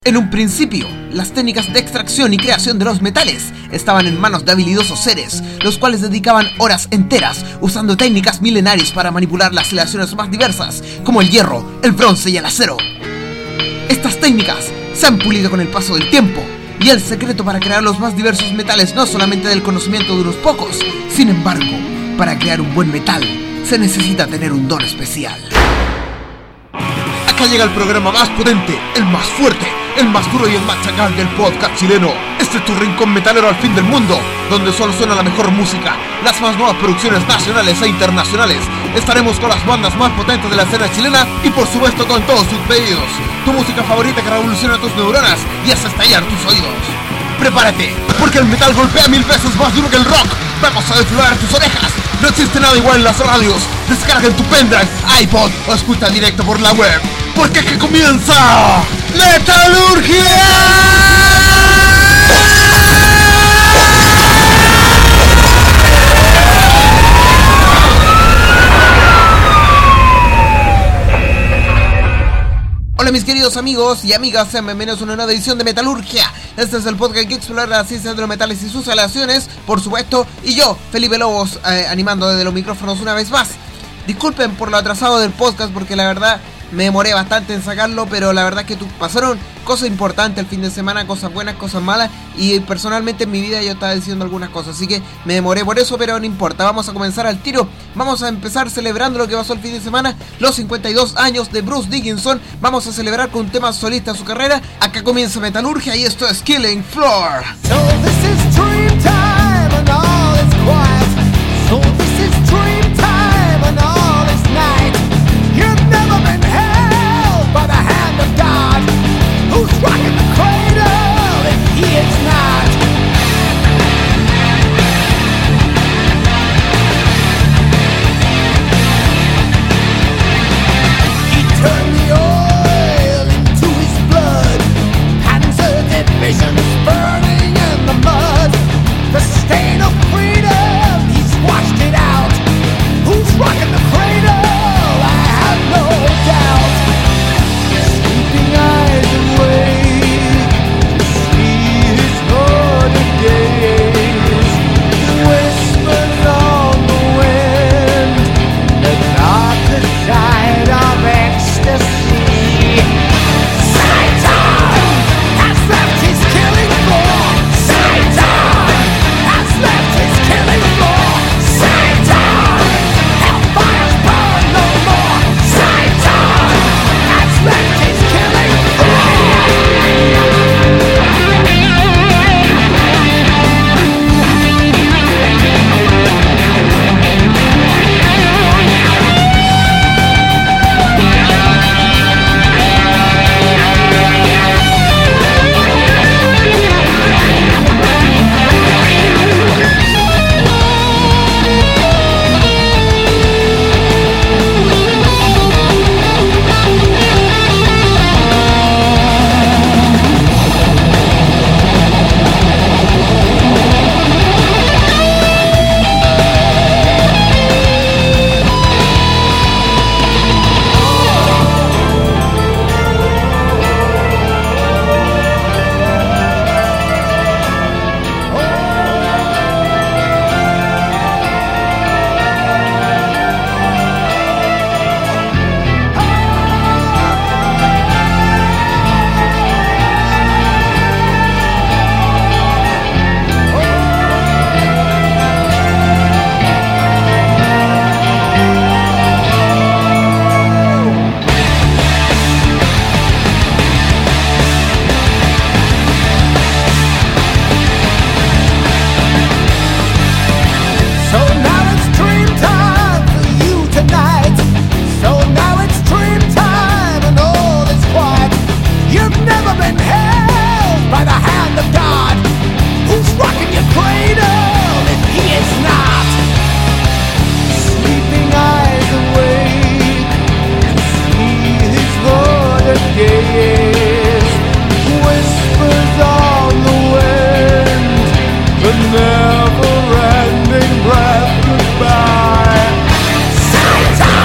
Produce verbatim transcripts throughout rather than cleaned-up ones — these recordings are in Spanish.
En un principio, las técnicas de extracción y creación de los metales estaban en manos de habilidosos seres, los cuales dedicaban horas enteras usando técnicas milenarias para manipular las aleaciones más diversas, como el hierro, el bronce y el acero. Estas técnicas se han pulido con el paso del tiempo, y el secreto para crear los más diversos metales no es solamente del conocimiento de unos pocos. Sin embargo, para crear un buen metal, se necesita tener un don especial. Acá llega el programa más potente, el más fuerte, el más duro y el más chacal del podcast chileno. Este es tu rincón metalero al fin del mundo, donde solo suena la mejor música, las más nuevas producciones nacionales e internacionales. Estaremos con las bandas más potentes de la escena chilena y por supuesto con todos sus pedidos. Tu música favorita que revoluciona tus neuronas y hace estallar tus oídos. Prepárate, porque el metal golpea mil veces más duro que el rock. Vamos a desflorar tus orejas. No existe nada igual en las radios. Descarga en tu pendrive, iPod o escucha directo por la web. Porque es que comienza Metalurgia. Hola mis queridos amigos y amigas, sean bienvenidos a una nueva edición de Metalurgia. Este es el podcast que explora la ciencia de los metales y sus aleaciones, por supuesto, y yo, Felipe Lobos, eh, animando desde los micrófonos una vez más. Disculpen por lo atrasado del podcast porque la verdad me demoré bastante en sacarlo, pero la verdad es que tu, pasaron cosas importantes el fin de semana, cosas buenas, cosas malas, y personalmente en mi vida yo estaba diciendo algunas cosas, así que me demoré por eso, pero no importa. Vamos a comenzar al tiro, vamos a empezar celebrando lo que pasó el fin de semana, los cincuenta y dos años de Bruce Dickinson. Vamos a celebrar con un tema solista de su carrera. Acá comienza Metalurgia y esto es Killing Floor. So this is dream time and all is quiet. So this is dream time and all is night. You've never been held by the hand of God. Who's rocking the cradle if he is not? He turned the oil into his blood. Panzer divisions burning in the mud. The stain of freedom, he's washed it out. Who's rocking the cradle? I have no doubt. Sleeping eyes awake to see his holy gaze. Whispers on the wind, the darker side of ecstasy. Satan has left his killing floor. Satan has left his killing floor. Satan, hellfire's burn no more. Satan has left his killing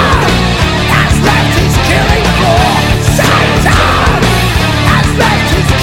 Satan has left his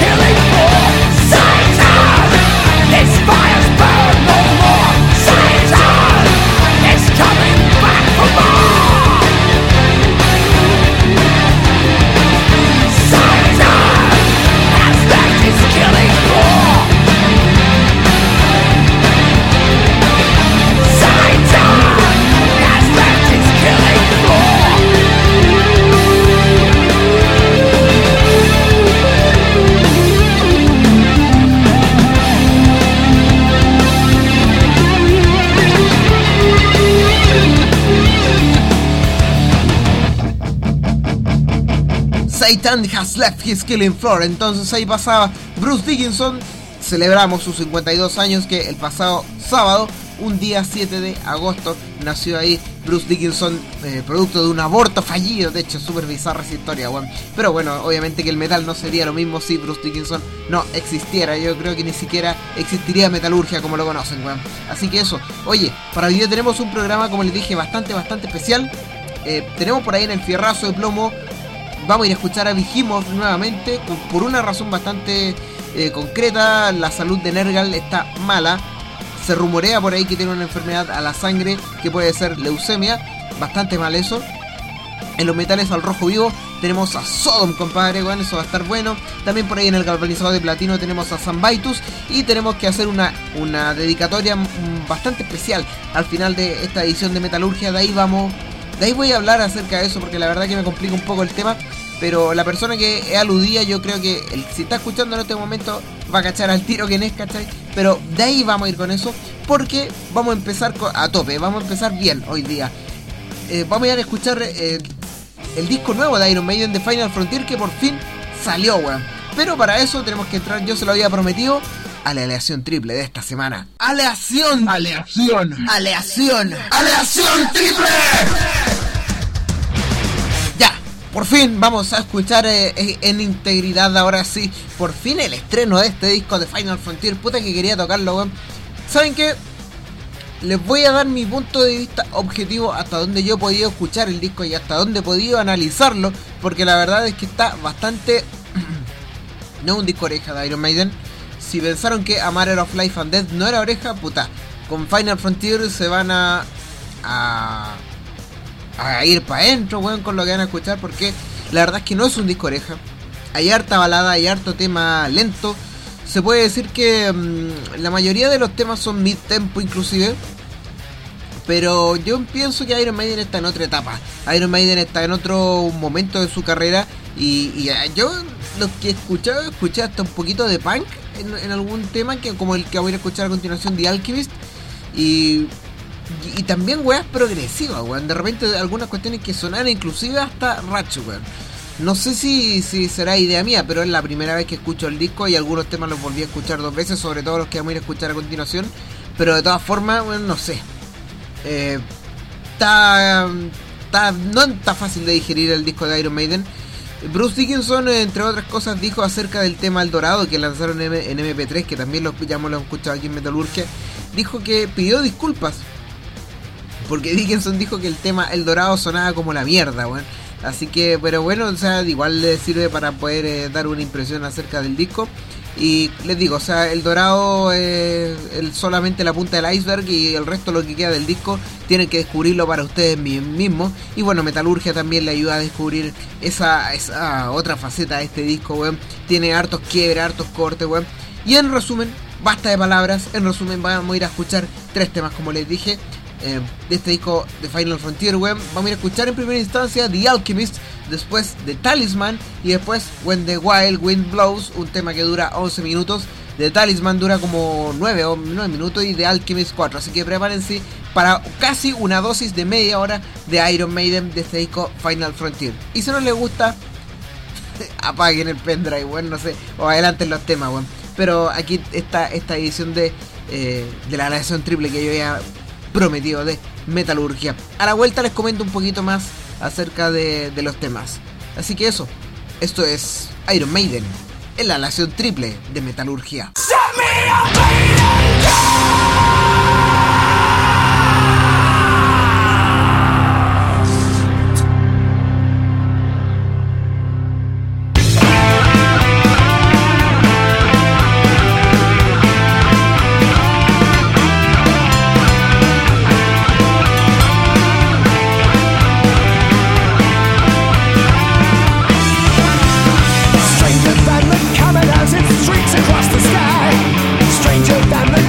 Satan has left his killing floor. Entonces ahí pasaba Bruce Dickinson. Celebramos sus cincuenta y dos años, que el pasado sábado, un día siete de agosto, nació ahí Bruce Dickinson, eh, producto de un aborto fallido. De hecho, súper bizarra esa historia, weón. Pero bueno, obviamente que el metal no sería lo mismo si Bruce Dickinson no existiera. Yo creo que ni siquiera existiría Metalurgia como lo conocen, weón. Así que eso. Oye, para hoy día tenemos un programa, como les dije, bastante, bastante especial. Eh, tenemos por ahí en el fierrazo de plomo, vamos a ir a escuchar a Behemoth nuevamente, por una razón bastante eh, concreta. La salud de Nergal está mala. Se rumorea por ahí que tiene una enfermedad a la sangre que puede ser leucemia. Bastante mal eso. En los metales al rojo vivo tenemos a Sodom, compadre, bueno, eso va a estar bueno. También por ahí en el galvanizado de platino tenemos a Zambaitus. Y tenemos que hacer una, una dedicatoria bastante especial al final de esta edición de Metalurgia. De ahí vamos, de ahí voy a hablar acerca de eso, porque la verdad que me complica un poco el tema. Pero la persona que aludía, yo creo que el, si está escuchando en este momento va a cachar al tiro quién es, ¿cachai? Pero de ahí vamos a ir con eso, porque vamos a empezar a tope, vamos a empezar bien hoy día. Eh, vamos a ir a escuchar eh, el disco nuevo de Iron Maiden, de Final Frontier, que por fin salió, weón. Pero para eso tenemos que entrar, yo se lo había prometido, a la aleación triple de esta semana. ¡Aleación! ¡Aleación! ¡Aleación! ¡Aleación triple! Por fin vamos a escuchar eh, en integridad, ahora sí, por fin el estreno de este disco de Final Frontier. Puta que quería tocarlo, weón. ¿Saben qué? Les voy a dar mi punto de vista objetivo hasta donde yo he podido escuchar el disco y hasta donde he podido analizarlo, porque la verdad es que está bastante... no es un disco oreja de Iron Maiden. Si pensaron que A Matter of Life and Death no era oreja, puta, con Final Frontier se van a... a... a ir para adentro, weón, con lo que van a escuchar, porque la verdad es que no es un disco oreja. Hay harta balada, hay harto tema lento. Se puede decir que mmm, la mayoría de los temas son mid-tempo inclusive. Pero yo pienso que Iron Maiden está en otra etapa. Iron Maiden está en otro momento de su carrera. Y, y yo lo que he escuchado, escuché hasta un poquito de punk en, en algún tema, que como el que voy a escuchar a continuación, The Alchemist. Y... Y, y también weas progresivas, weón. De repente algunas cuestiones que sonaron inclusive hasta Ratchet, weón. No sé si, si será idea mía, pero es la primera vez que escucho el disco y algunos temas los volví a escuchar dos veces, sobre todo los que vamos a ir a escuchar a continuación. Pero de todas formas, weón, no sé. Eh, está, está, no está fácil de digerir el disco de Iron Maiden. Bruce Dickinson, entre otras cosas, dijo acerca del tema El Dorado, que lanzaron en eme pe tres, que también lo, ya lo hemos escuchado aquí en Metalurgia. Dijo que pidió disculpas, porque Dickinson dijo que el tema El Dorado sonaba como la mierda, weón. Así que, pero bueno, o sea, igual le sirve para poder eh, dar una impresión acerca del disco. Y les digo, o sea, El Dorado es eh, solamente la punta del iceberg, y el resto, lo que queda del disco, tienen que descubrirlo para ustedes mismos. Y bueno, Metalurgia también le ayuda a descubrir esa, esa otra faceta de este disco, weón. Tiene hartos quiebres, hartos cortes, weón. Y en resumen, basta de palabras, en resumen vamos a ir a escuchar tres temas, como les dije, Eh, de este disco de Final Frontier, weón. Vamos a ir a escuchar en primera instancia The Alchemist, después The Talisman y después When the Wild Wind Blows, un tema que dura once minutos. The Talisman dura como nueve o nueve minutos y The Alchemist cuatro, así que prepárense para casi una dosis de media hora de Iron Maiden de este disco Final Frontier. Y si no les gusta, apaguen el pendrive, weón, no sé, o adelanten los temas, weón. Pero aquí está esta edición de, eh, de la aleación triple que yo ya prometido de Metalurgia. A la vuelta les comento un poquito más acerca de, de los temas. Así que eso, esto es Iron Maiden en la aleación triple de Metalurgia. Stranger than the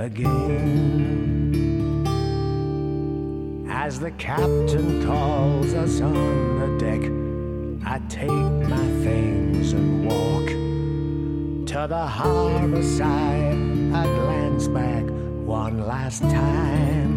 again. As the captain calls us on the deck, I take my things and walk to the harbor side. I glance back one last time.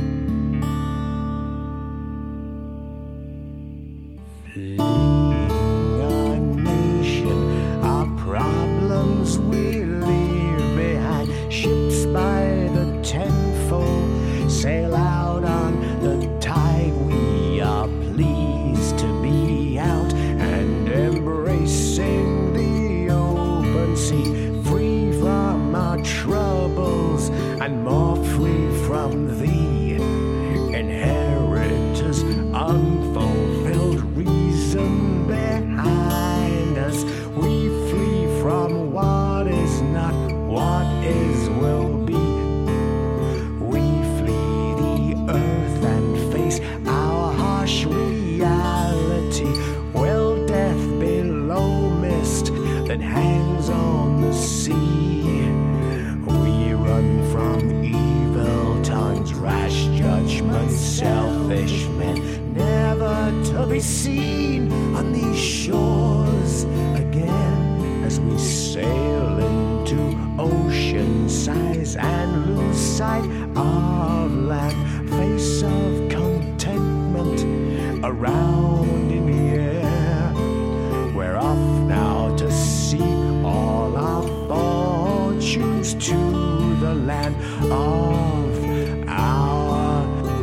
Fleeing our nation, our problems we leave behind. Ships by the tenfold sail out on the tide. We are pleased to be out and embracing the open sea, free from our troubles and more free from thee. Inheritors, unfulfilled reason behind us. We flee from what is not, what is will be. We flee the earth and face our harsh reality. Will death below mist that hangs on the sea? We run from evil tongues, rash judgments, selfish men, never to be seen on these shores again. As we sail into ocean size and lose sight of land, face of contentment around in the air. We're off now to seek all our fortunes to the land of our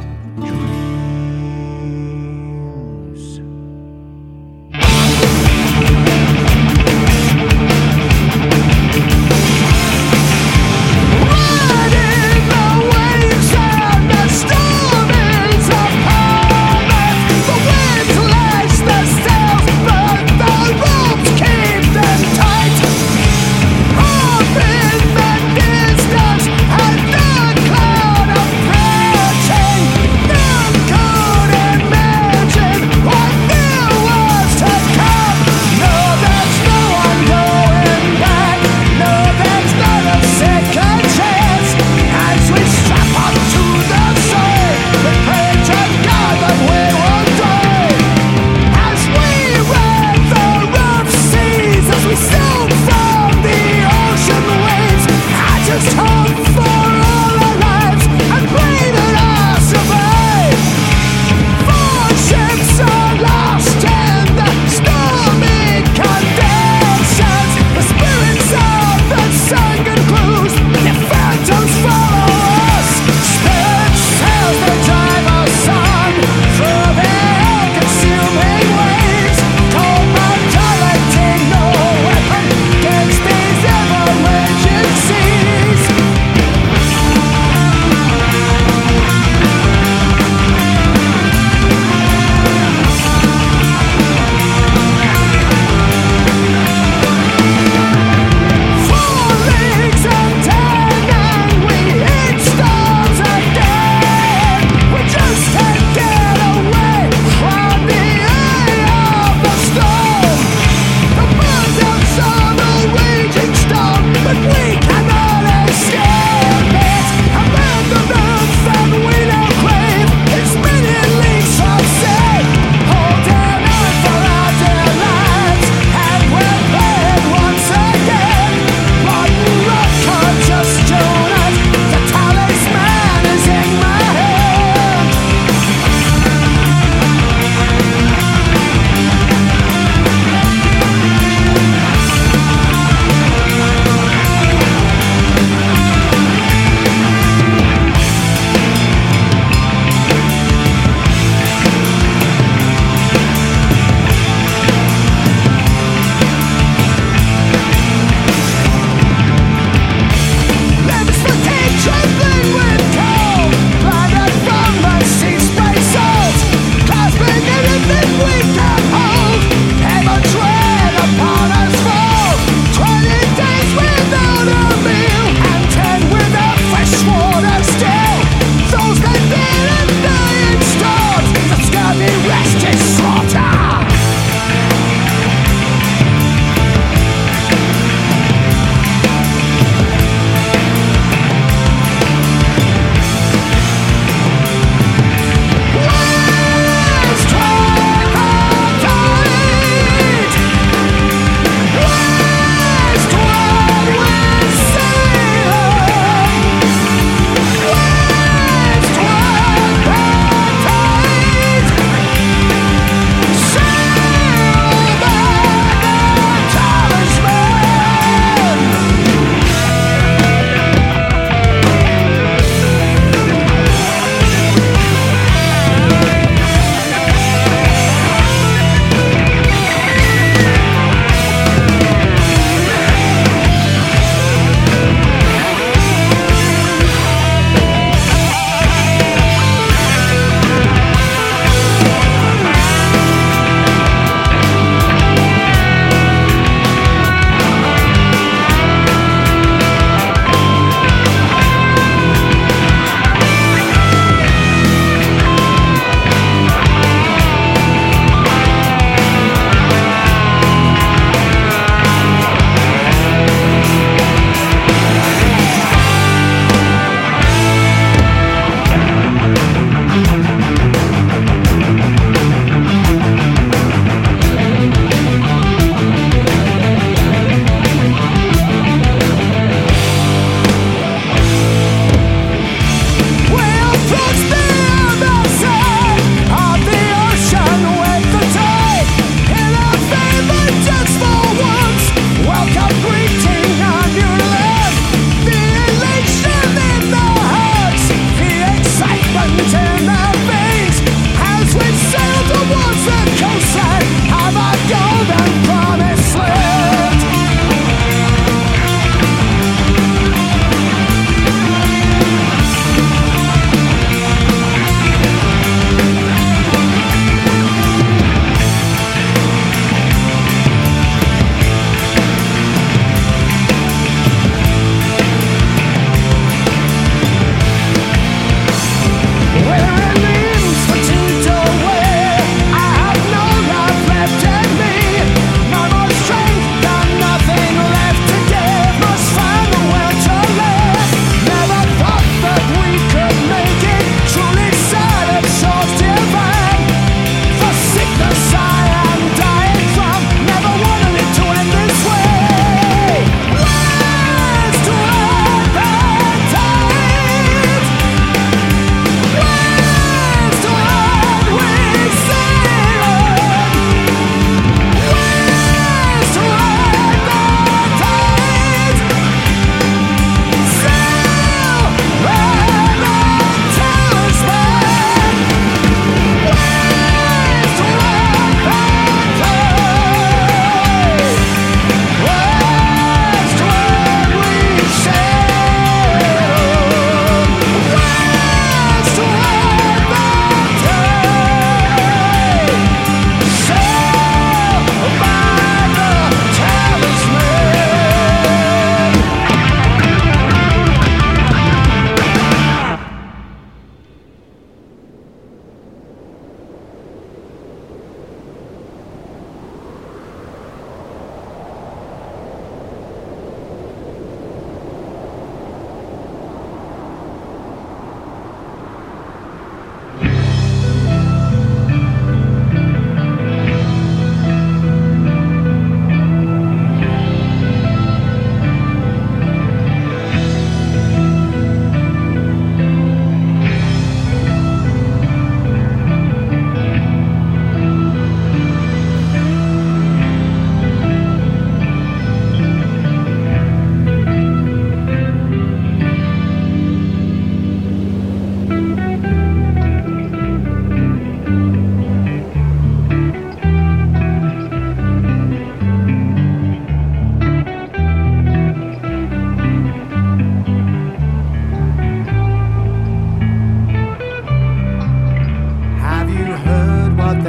dreams. Riding the waves and the storm is upon us. The winds lash the sails, but the ropes keep them tight. Off in the distance, and the clouds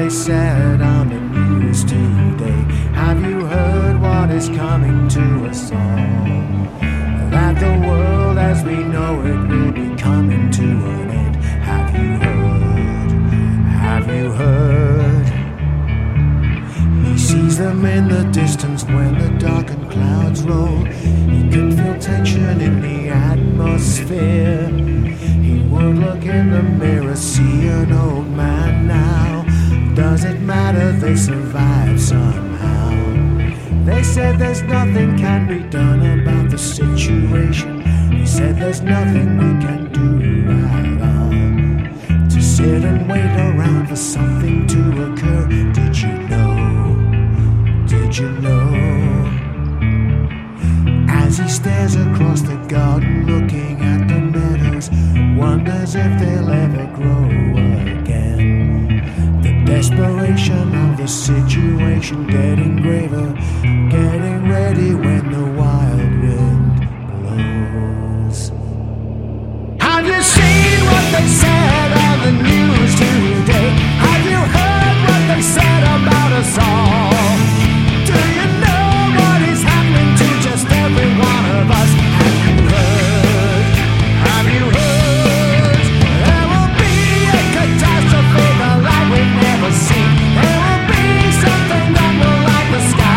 they said on the news today? Have you heard what is coming to us all? That the world as we know it will be coming to an end. Have you heard? Have you heard? He sees them in the distance when the darkened clouds roll. He can feel tension in the atmosphere. He would look in the mirror, see an old man now. Does it matter? They survive somehow. They said there's nothing can be done about the situation. He said there's nothing we can do at all. To sit and wait around for something to occur. Did you know? Did you know? As he stares across the garden looking at the meadows, wonders if they'll ever grow again. The desperation of the situation getting graver, getting ready when the wild wind blows. Have you seen what they said on the news today? Have you heard what they said about us all? Do you know what is happening to just every one of us? Have you heard? Have you heard? There will be a catastrophe, the light we've never seen. There will be something that will light the sky.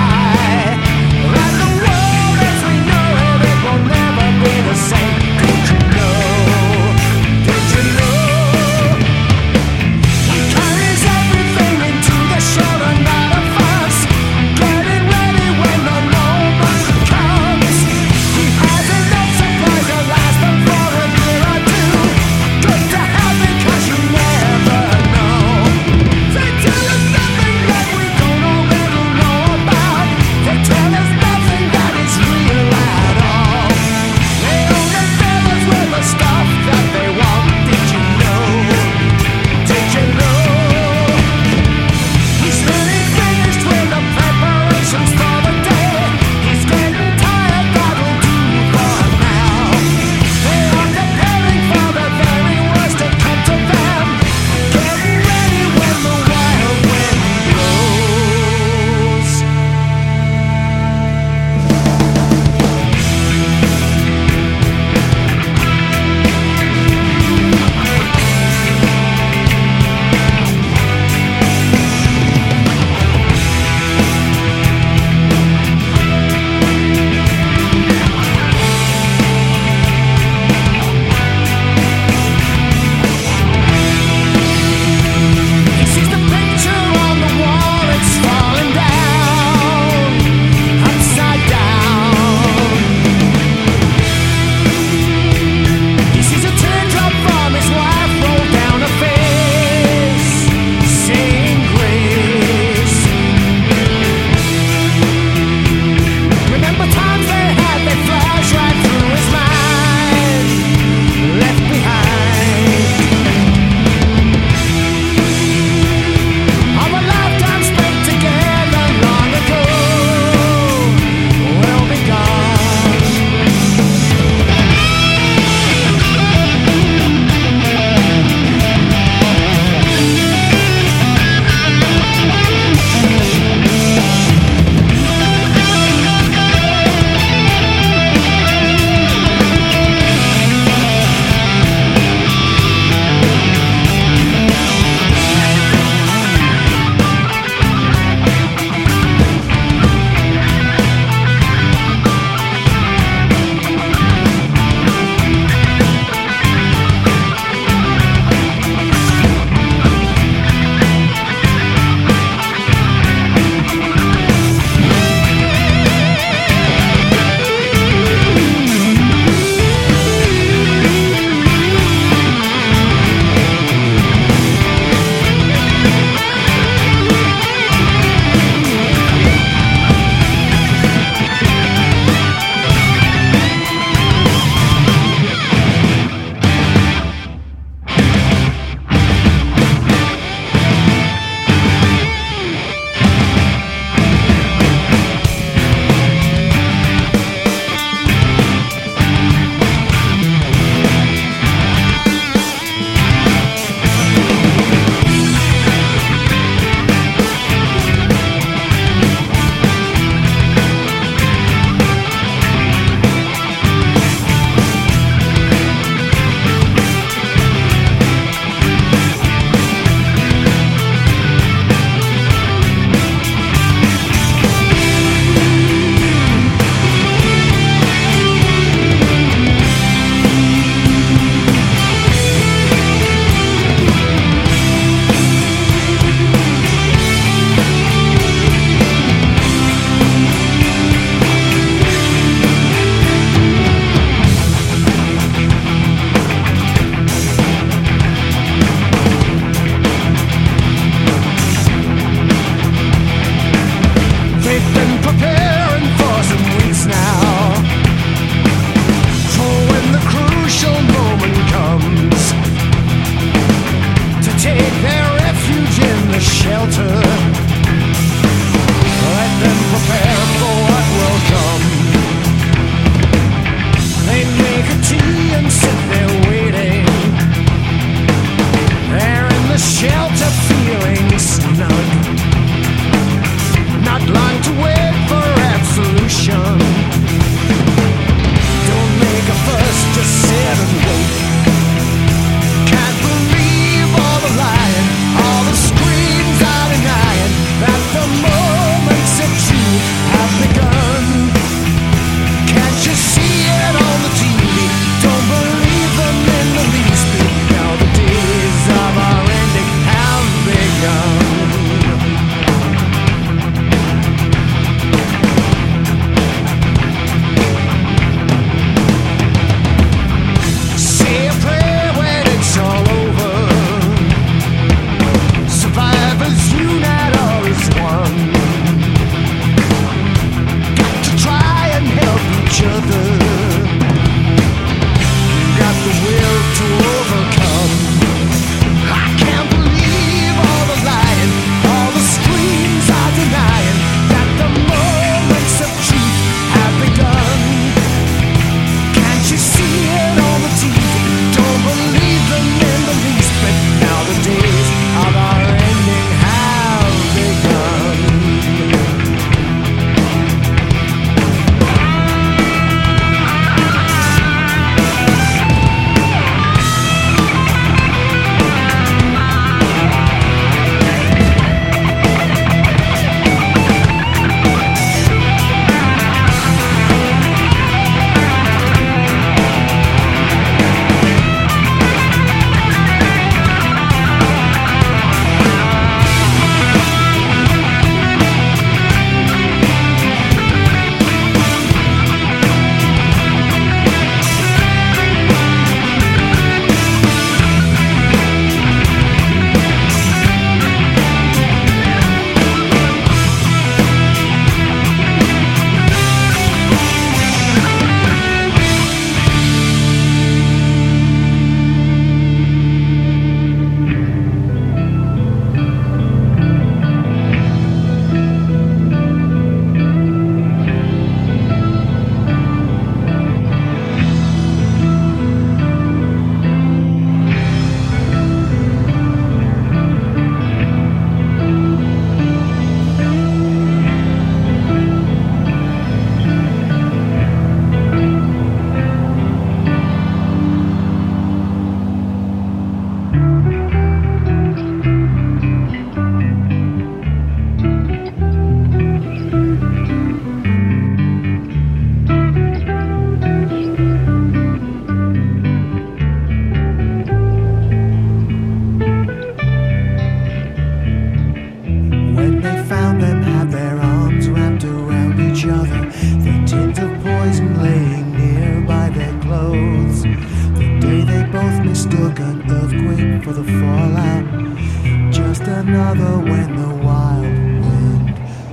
like an earthquake for the fallout. Just another when the wild wind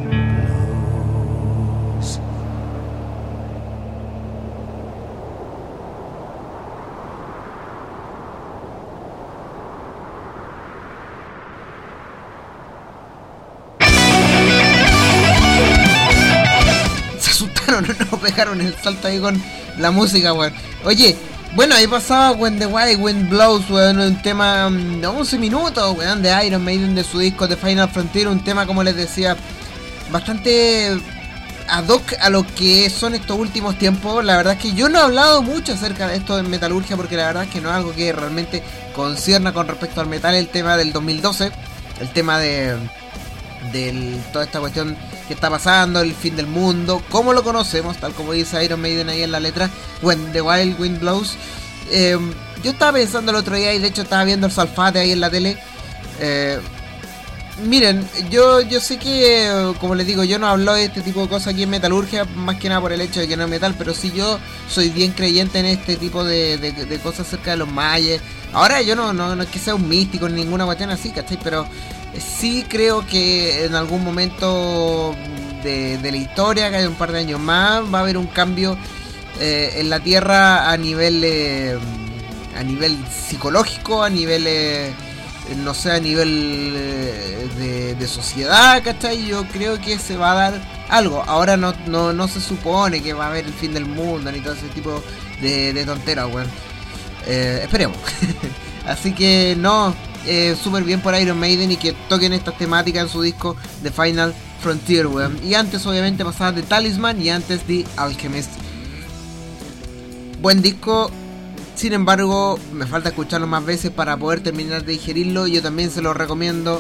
blows. Se asustaron, no pegaron el salto ahí con la música, weón. Oye, bueno, ahí pasaba When the Wild Wind Blows, weón, un tema de once minutos, weón, de Iron Maiden, de su disco The Final Frontier, un tema, como les decía, bastante ad hoc a lo que son estos últimos tiempos. La verdad es que yo no he hablado mucho acerca de esto en Metalurgia, porque la verdad es que no es algo que realmente concierna con respecto al metal, el tema del dos mil doce, el tema de, de toda esta cuestión que está pasando, el fin del mundo, como lo conocemos, tal como dice Iron Maiden ahí en la letra, When the Wild Wind Blows. Eh, yo estaba pensando el otro día, y de hecho estaba viendo el Salfate ahí en la tele. Eh, miren, yo yo sé que, como les digo, yo no hablo de este tipo de cosas aquí en Metalurgia, más que nada por el hecho de que no es metal, pero sí yo soy bien creyente en este tipo de, de, de cosas acerca de los mayas. Ahora yo no, no, no es que sea un místico ni ninguna cuestión así, ¿cachai? Pero sí creo que en algún momento de, de la historia, que hay un par de años más, va a haber un cambio eh, en la Tierra a nivel eh, a nivel psicológico, a nivel eh, no sé, a nivel eh, de, de sociedad, ¿cachai? Yo creo que se va a dar algo. Ahora no, no, no se supone que va a haber el fin del mundo ni todo ese tipo de, de tonteras, weón. Eh, esperemos. Así que no, eh, súper bien por Iron Maiden, y que toquen estas temáticas en su disco The Final Frontier, weón. Y antes obviamente pasaba The Talisman, y antes The Alchemist. Buen disco. Sin embargo, me falta escucharlo más veces para poder terminar de digerirlo. Yo también se lo recomiendo.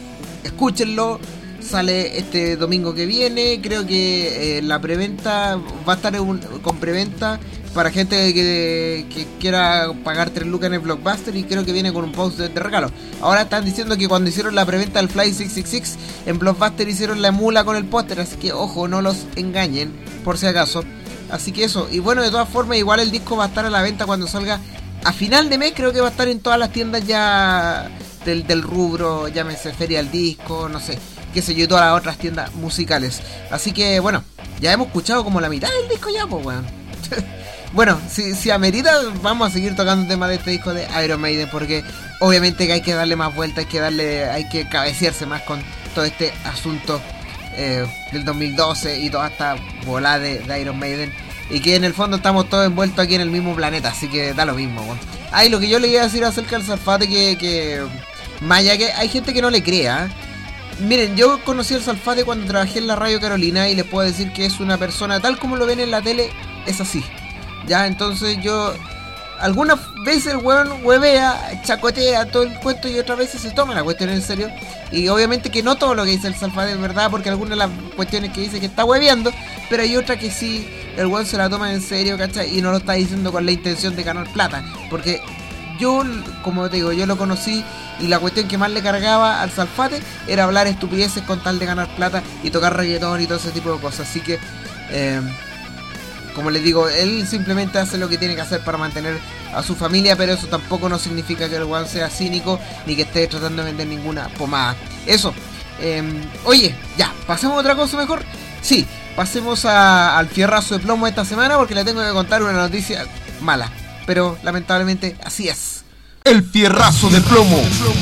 Escúchenlo. Sale este domingo que viene. Creo que eh, la preventa va a estar un, con preventa para gente que, que quiera pagar tres lucas en el Blockbuster, y creo que viene con un post de, de regalo. Ahora están diciendo que cuando hicieron la preventa del Fly seiscientos sesenta y seis en Blockbuster hicieron la mula con el póster, así que ojo, no los engañen por si acaso. Así que eso, y bueno, de todas formas igual el disco va a estar a la venta cuando salga a final de mes. Creo que va a estar en todas las tiendas ya del, del rubro, llámese Feria del Disco, no sé, qué sé yo, y todas las otras tiendas musicales. Así que bueno, ya hemos escuchado como la mitad del disco ya, pues weón. Bueno, si, si amerita, vamos a seguir tocando temas de este disco de Iron Maiden, porque obviamente que hay que darle más vuelta, hay que darle, hay que cabecearse más con todo este asunto eh, del dos mil doce y toda esta volada de, de Iron Maiden, y que en el fondo estamos todos envueltos aquí en el mismo planeta, así que da lo mismo, bueno. Ah, y lo que yo le iba a decir acerca del Salfate, que, que Maya, que hay gente que no le crea, ¿eh? Miren, yo conocí al Salfate cuando trabajé en la Radio Carolina, y les puedo decir que es una persona tal como lo ven en la tele, es así. Ya, entonces yo, algunas veces el weón huevea, chacotea todo el cuento, y otras veces se toma la cuestión en serio. Y obviamente que no todo lo que dice el Salfate es verdad, porque algunas de las cuestiones que dice que está hueveando, pero hay otras que sí, el weón se la toma en serio, ¿cachai? Y no lo está diciendo con la intención de ganar plata. Porque yo, como te digo, yo lo conocí, y la cuestión que más le cargaba al Salfate era hablar estupideces con tal de ganar plata y tocar reggaetón y todo ese tipo de cosas. Así que... Eh, como les digo, él simplemente hace lo que tiene que hacer para mantener a su familia, pero eso tampoco no significa que el weón sea cínico ni que esté tratando de vender ninguna pomada. Eso. Eh, oye, ya, pasemos a otra cosa mejor. Sí, pasemos a, al fierrazo de plomo esta semana, porque le tengo que contar una noticia mala, pero lamentablemente así es. El fierrazo de plomo.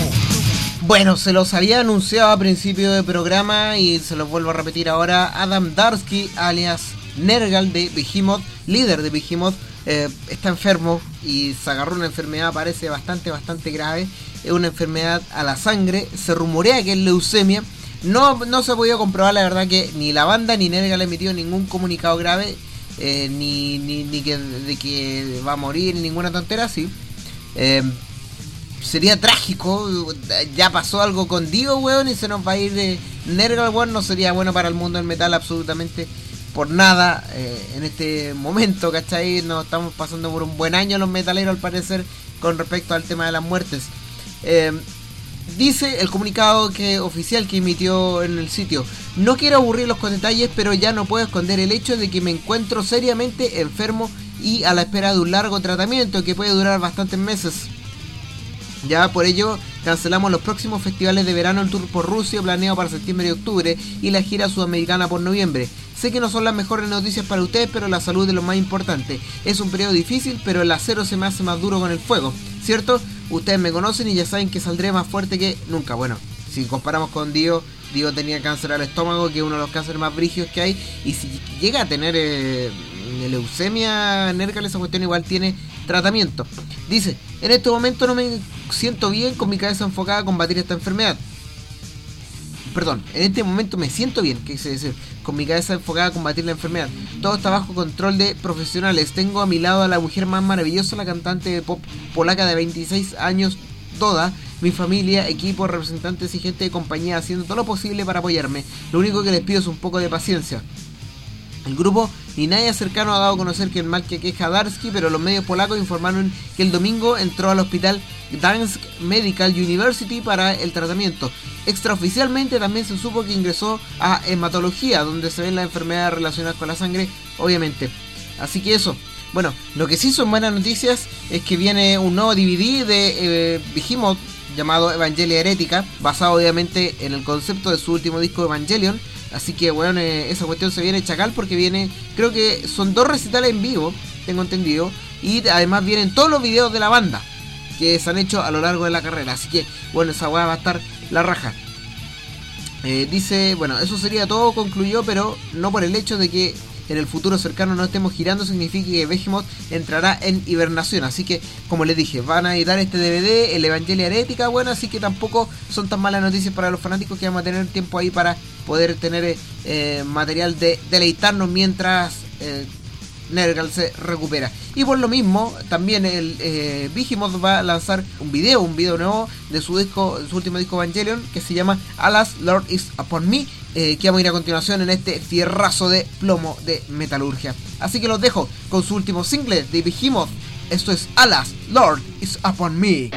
Bueno, se los había anunciado a principio del programa y se los vuelvo a repetir ahora. Adam Darsky, alias Nergal de Behemoth, líder de Behemoth, eh, está enfermo y se agarró una enfermedad, parece bastante, bastante grave. Es una enfermedad a la sangre, se rumorea que es leucemia. No, no se ha podido comprobar, la verdad, que ni la banda ni Nergal ha emitido ningún comunicado grave, eh, ni, ni, ni que, de que va a morir, ni ninguna tontera así. Eh, sería trágico, ya pasó algo con Dio, weón, y se nos va a ir de Nergal, weón. No sería bueno para el mundo del metal absolutamente por nada eh, en este momento, ¿cachai? Nos estamos pasando por un buen año los metaleros, al parecer, con respecto al tema de las muertes. Eh, dice el comunicado que oficial que emitió en el sitio: no quiero aburrirlos con detalles, pero ya no puedo esconder el hecho de que me encuentro seriamente enfermo y a la espera de un largo tratamiento que puede durar bastantes meses. Ya por ello cancelamos los próximos festivales de verano, el tour por Rusia planeado para septiembre y octubre y la gira sudamericana por noviembre. Sé que no son las mejores noticias para ustedes, pero la salud es lo más importante. Es un periodo difícil, pero el acero se me hace más duro con el fuego, ¿cierto? Ustedes me conocen y ya saben que saldré más fuerte que nunca. Bueno, si comparamos con Dio, Dio tenía cáncer al estómago, que es uno de los cánceres más brígidos que hay, y si llega a tener eh, leucemia, Nergal, esa cuestión igual tiene tratamiento. Dice, en este momento no me siento bien con mi cabeza enfocada a combatir esta enfermedad. Perdón, en este momento me siento bien, ¿qué quise decir? Con mi cabeza enfocada a combatir la enfermedad. Todo está bajo control de profesionales. Tengo a mi lado a la mujer más maravillosa, la cantante de pop polaca de veintiséis años, Doda. Mi familia, equipo, representantes y gente de compañía haciendo todo lo posible para apoyarme. Lo único que les pido es un poco de paciencia. El grupo ni nadie cercano ha dado a conocer que el mal que queja a Darsky, pero los medios polacos informaron que el domingo entró al hospital Gdańsk Medical University para el tratamiento. Extraoficialmente también se supo que ingresó a hematología, donde se ven las enfermedades relacionadas con la sangre, obviamente. Así que eso. Bueno, lo que sí son buenas noticias es que viene un nuevo D V D de eh, Behemoth llamado Evangelia Herética, basado obviamente en el concepto de su último disco Evangelion. Así que bueno, eh, esa cuestión se viene chacal porque viene, creo que son dos recitales en vivo, tengo entendido, y además vienen todos los videos de la banda que se han hecho a lo largo de la carrera. Así que bueno, esa weá va a estar la raja. Eh, dice, bueno, eso sería todo, concluyó, pero no por el hecho de que en el futuro cercano no estemos girando significa que Behemoth entrará en hibernación. Así que, como les dije, van a editar este D V D, el Evangelia Herética, bueno, así que tampoco son tan malas noticias para los fanáticos, que vamos a tener tiempo ahí para poder tener eh, material de deleitarnos mientras eh, Nergal se recupera. Y por lo mismo, también el eh, Behemoth va a lanzar un video, un video nuevo de su disco, su último disco Evangelion, que se llama Alas, Lord is Upon Me, eh, que vamos a ir a continuación en este fierrazo de plomo de metalurgia. Así que los dejo con su último single de Behemoth. Esto es Alas, Lord is Upon Me.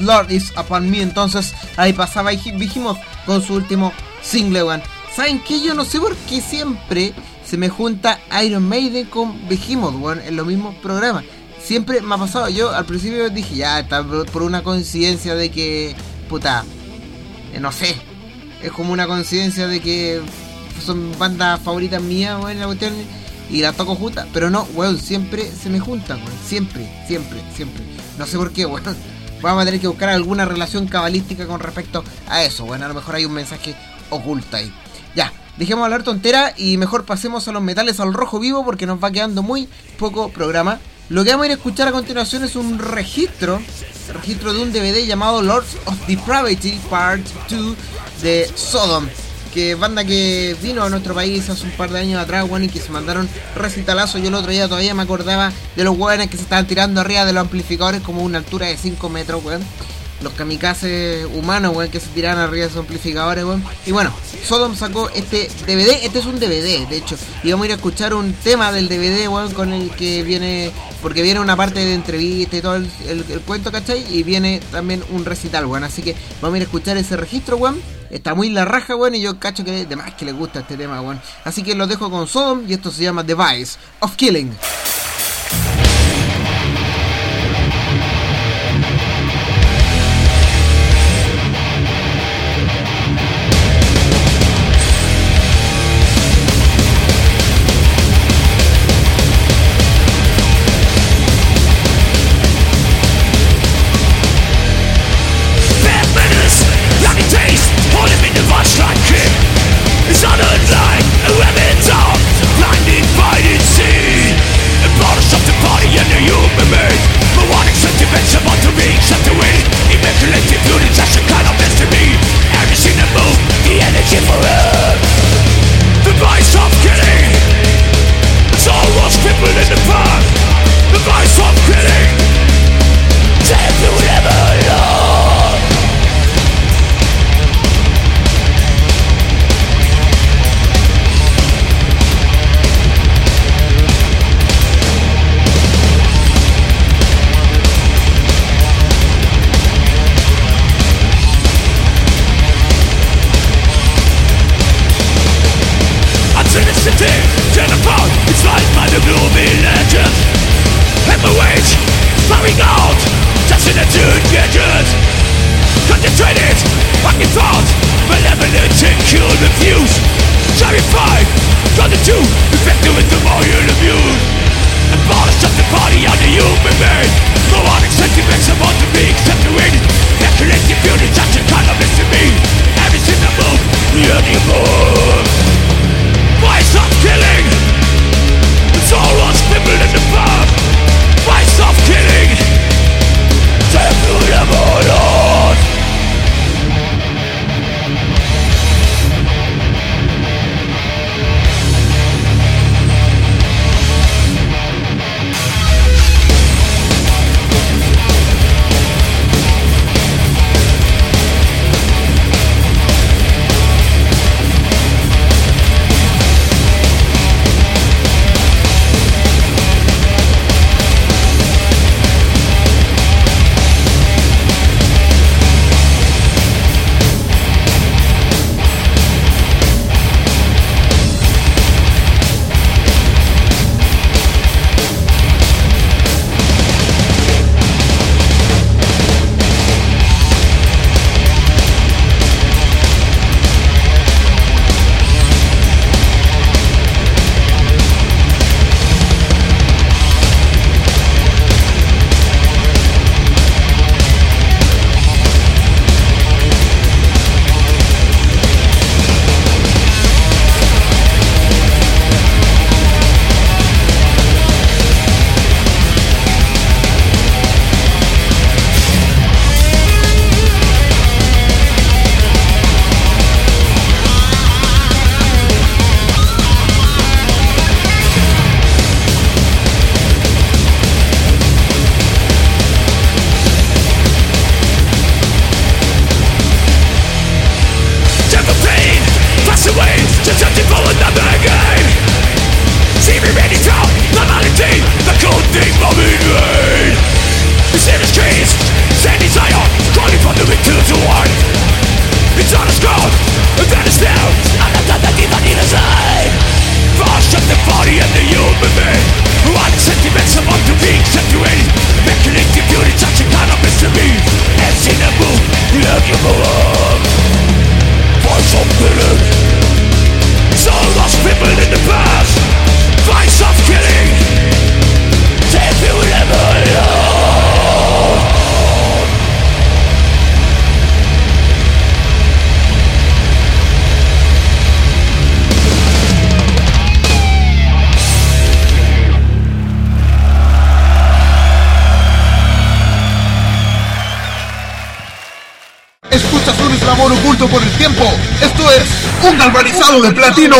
Lord is Upon Me. Entonces ahí pasaba Behemoth con su último single, weón. ¿Saben qué? Yo no sé por qué siempre se me junta Iron Maiden con Behemoth, weón, en los mismos programas. Siempre me ha pasado. Yo al principio dije, ya, está por una coincidencia de que, puta, eh, no sé, es como una coincidencia de que son bandas favoritas mías, weón, la cuestión, y la toco juntas. Pero no, weón, siempre se me juntan, weón, siempre, siempre, siempre. No sé por qué, weón. Vamos a tener que buscar alguna relación cabalística con respecto a eso, weón. A lo mejor hay un mensaje oculto ahí. Ya, dejemos hablar tontera y mejor pasemos a los metales al rojo vivo porque nos va quedando muy poco programa. Lo que vamos a ir a escuchar a continuación es un registro, registro de un D V D llamado Lords of Depravity Part dos de Sodom, que banda que vino a nuestro país hace un par de años atrás, bueno, y que se mandaron recitalazos. Yo el otro día todavía me acordaba de los weones que se estaban tirando arriba de los amplificadores como a una altura de cinco metros, weón. Los kamikazes humanos, weón, que se tiraban arriba de esos amplificadores, weón. Y bueno, Sodom sacó este D V D, este es un D V D, de hecho. Y vamos a ir a escuchar un tema del D V D, weón, con el que viene, porque viene una parte de entrevista y todo el, el, el cuento, ¿cachai? Y viene también un recital, weón. Así que vamos a ir a escuchar ese registro, weón. Está muy la raja, weón, y yo cacho que de más que les gusta este tema, weón. Así que los dejo con Sodom y esto se llama Device of Killing. It's not unlike a weapon of blinding fighting scene. oculto por el tiempo. Esto es un galvanizado de platino.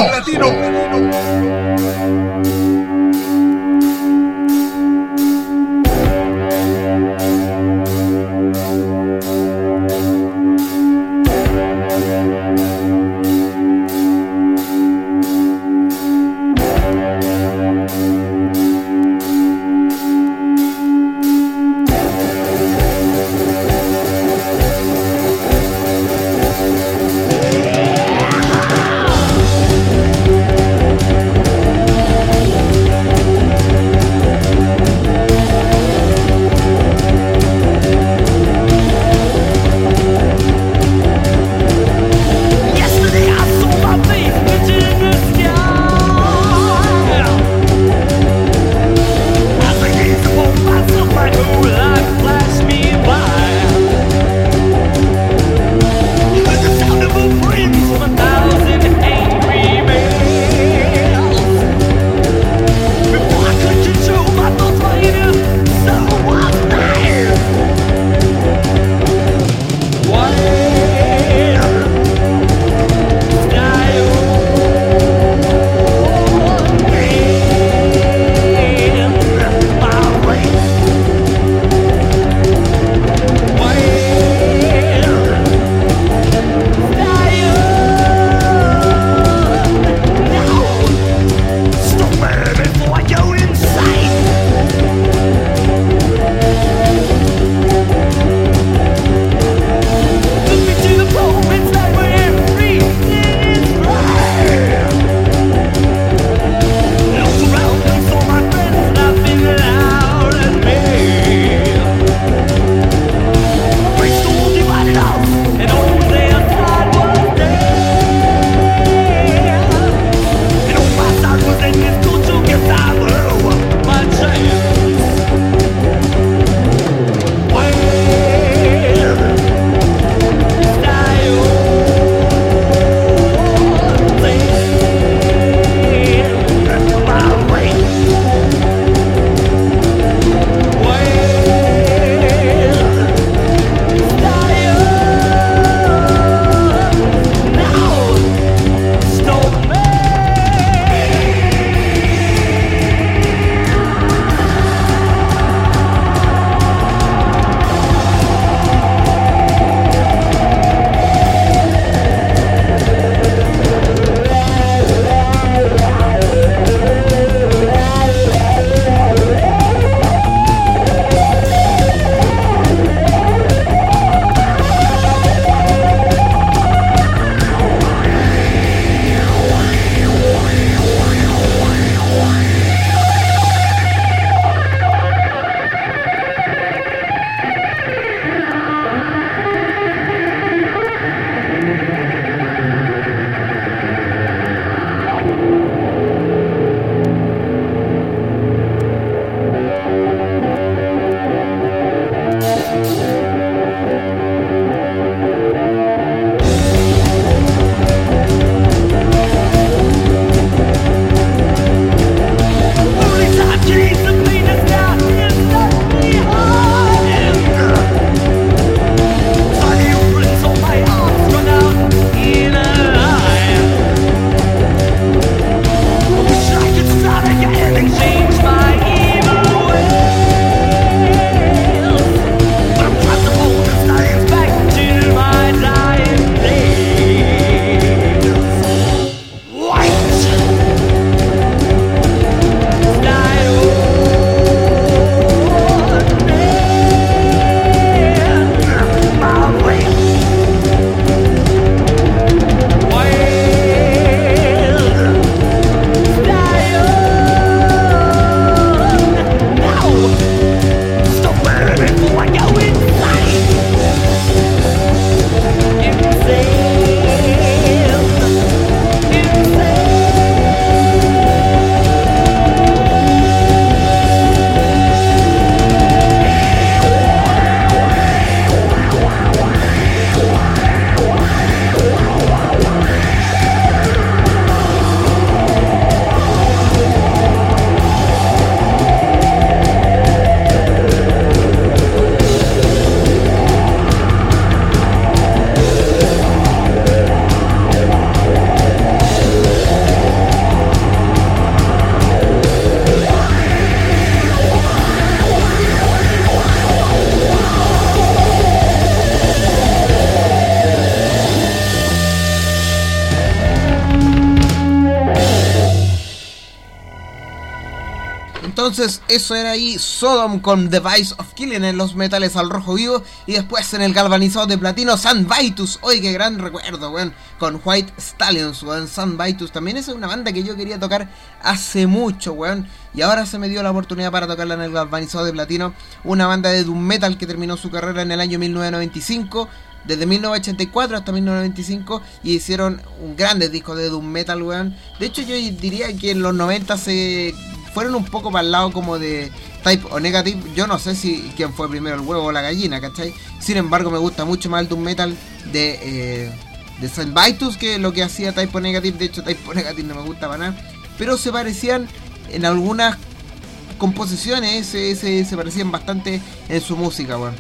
Entonces eso era ahí Sodom con The Vice of Killing en los metales al rojo vivo. Y después en el galvanizado de platino San Vitus. Oye, qué gran recuerdo, weón. Con White Stallions, weón. San Vitus también es una banda que yo quería tocar hace mucho, weón. Y ahora se me dio la oportunidad para tocarla en el galvanizado de platino. Una banda de doom metal que terminó su carrera en el año mil novecientos noventa y cinco. Desde mil novecientos ochenta y cuatro hasta mil novecientos noventa y cinco. Y hicieron un grande disco de doom metal, weón. De hecho yo diría que en los noventa se... fueron un poco para el lado como de Type O Negative. Yo no sé si quién fue primero, el huevo o la gallina, ¿cachai? Sin embargo, me gusta mucho más el doom metal de, eh, de Saint Vitus que lo que hacía Type O Negative. De hecho, Type O Negative no me gusta para nada. Pero se parecían en algunas composiciones, se, se, se parecían bastante en su música, weón.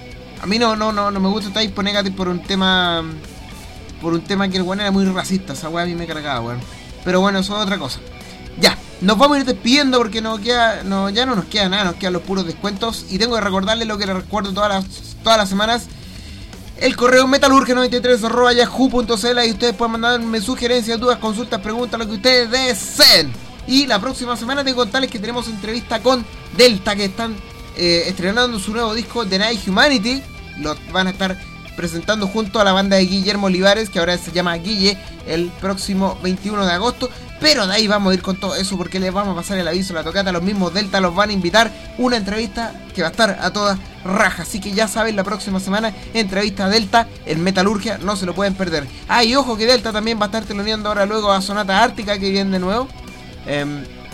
A mí no, no, no, no me gusta Type O Negative por un tema... Por un tema que el weón era muy racista. Esa weá a mí me cargaba, weón. Pero bueno, eso es otra cosa. Ya, nos vamos a ir despidiendo porque no queda, no, ya no nos queda nada, nos quedan los puros descuentos. Y tengo que recordarles lo que les recuerdo todas las, todas las semanas. El correo metalurgia noventa y tres arroba yahoo punto c l y ustedes pueden mandarme sugerencias, dudas, consultas, preguntas, lo que ustedes deseen. Y la próxima semana tengo que contarles que tenemos entrevista con Delta, que están eh, estrenando su nuevo disco The Night Humanity. Lo van a estar presentando junto a la banda de Guillermo Olivares, que ahora se llama Guille, el próximo veintiuno de agosto. Pero de ahí vamos a ir con todo eso porque les vamos a pasar el aviso a la tocata. Los mismos Delta los van a invitar. Una entrevista que va a estar a todas rajas. Así que ya saben, la próxima semana entrevista a Delta en Metalurgia. No se lo pueden perder. Ah, y ojo que Delta también va a estar teloneando ahora luego a Sonata Ártica, que viene de nuevo. Eh,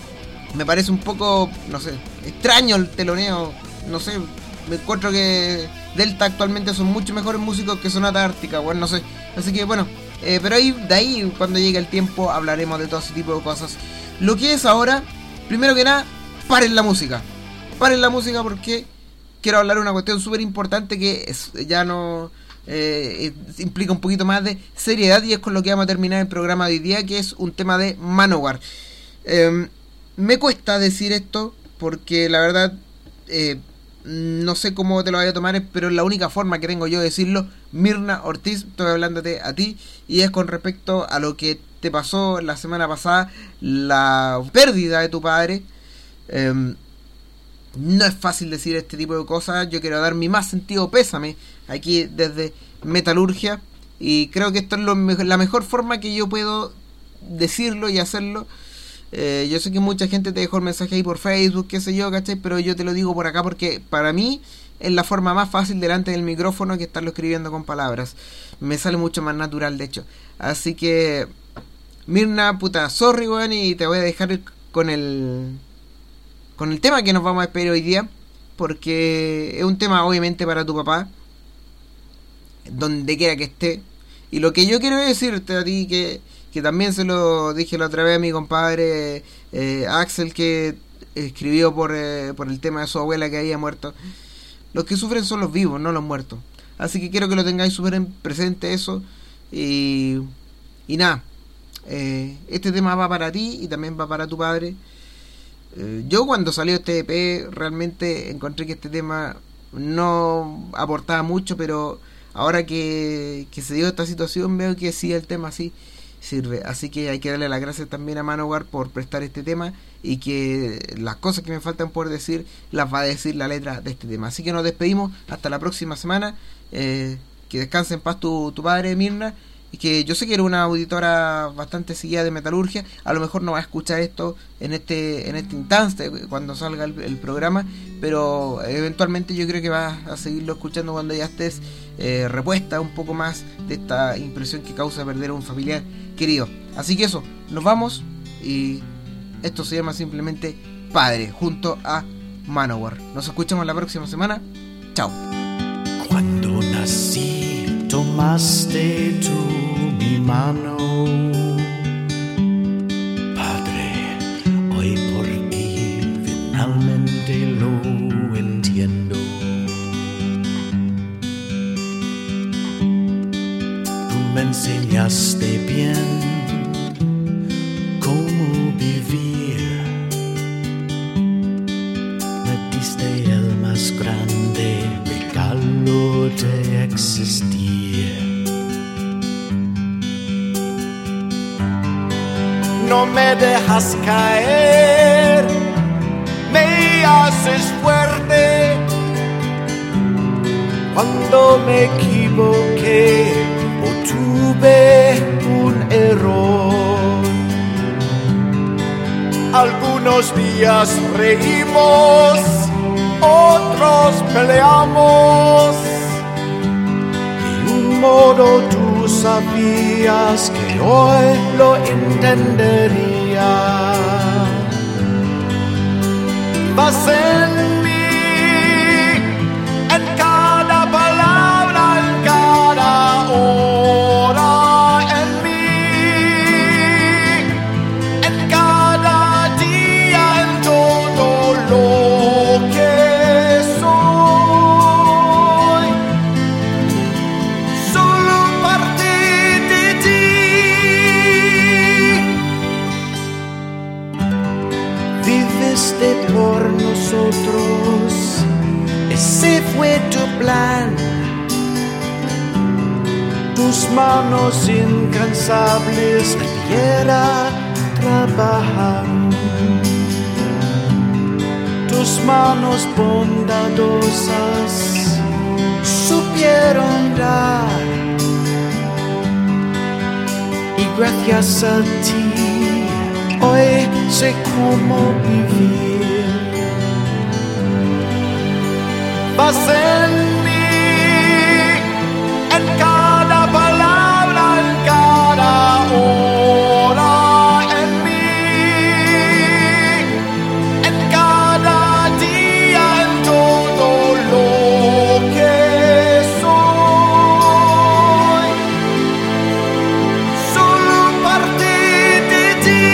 me parece un poco, no sé, extraño el teloneo. No sé, me encuentro que Delta actualmente son mucho mejores músicos que Sonata Ártica. Bueno, no sé. Así que bueno. Eh, pero ahí, de ahí, cuando llegue el tiempo, hablaremos de todo ese tipo de cosas. Lo que es ahora, primero que nada, paren la música. Paren la música porque quiero hablar de una cuestión súper importante que es, ya no eh, implica un poquito más de seriedad. Y es con lo que vamos a terminar el programa de hoy día, que es un tema de Manowar. Eh, me cuesta decir esto porque la verdad... Eh, no sé cómo te lo vaya a tomar, pero es la única forma que tengo yo de decirlo. Mirna Ortiz, estoy hablándote a ti. Y es con respecto a lo que te pasó la semana pasada, la pérdida de tu padre. eh, No es fácil decir este tipo de cosas. Yo quiero dar mi más sentido pésame aquí desde Metalurgia. Y creo que esto es lo, la mejor forma que yo puedo decirlo y hacerlo. Eh, yo sé que mucha gente te dejó el mensaje ahí por Facebook, qué sé yo, ¿cachai? Pero yo te lo digo por acá porque para mí es la forma más fácil delante del micrófono que estarlo escribiendo con palabras. Me sale mucho más natural, de hecho. Así que, Mirna, puta, sorry, weón, y te voy a dejar con el con el tema que nos vamos a despedir hoy día, porque es un tema obviamente para tu papá, donde quiera que esté. Y lo que yo quiero decirte a ti, que que también se lo dije la otra vez a mi compadre eh, Axel, que escribió por, eh, por el tema de su abuela que había muerto. Los que sufren son los vivos, no los muertos. Así que quiero que lo tengáis súper en presente eso. Y, y nada, eh, este tema va para ti y también va para tu padre. Eh, yo cuando salió este E P realmente encontré que este tema no aportaba mucho, pero ahora que, que se dio esta situación veo que sí, el tema sí sirve. Así que hay que darle las gracias también a Manowar por prestar este tema, y que las cosas que me faltan por decir las va a decir la letra de este tema. Así que nos despedimos hasta la próxima semana. Eh, que descanse en paz tu, tu padre, Mirna, y que yo sé que eres una auditora bastante seguida de Metalurgia. A lo mejor no va a escuchar esto en este en este instante cuando salga el, el programa, pero eventualmente yo creo que vas a seguirlo escuchando cuando ya estés eh, repuesta un poco más de esta impresión que causa perder a un familiar querido. Así que eso, nos vamos, y esto se llama simplemente Padre, junto a Manowar. Nos escuchamos la próxima semana. Chao. Cuando nací tomaste tú mi mano, Padre, hoy por ti finalmente lo entiendo. Tú me enseñaste bien cómo vivir, me diste el más grande regalo de existir. No me dejas caer, me haces fuerte. Cuando me equivoqué o tuve un error, algunos días reímos, otros peleamos. De un modo tú sabías que hoy lo entendería. Vas en mí, en cada palabra, en cada hora, en mí, en cada día, en todo lo que soy. Solo parte de ti. Viviste por nosotros, ese fue tu plan. Tus manos incansables la tierra trabajan. Tus manos bondadosas supieron dar. Y gracias a ti hoy sé cómo vivir. Vas en mí, en cada palabra, en cada hora, en mí, en cada día, en todo lo que soy. Solo parte de ti.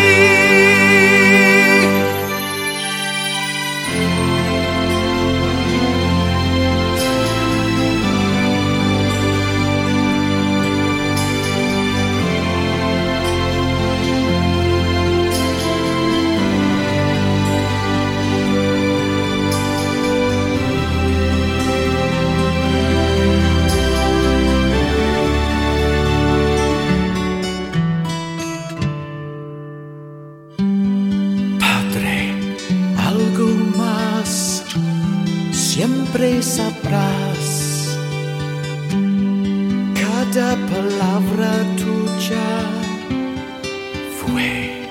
Padre, algo más siempre sabrás. Cada palabra tuya fue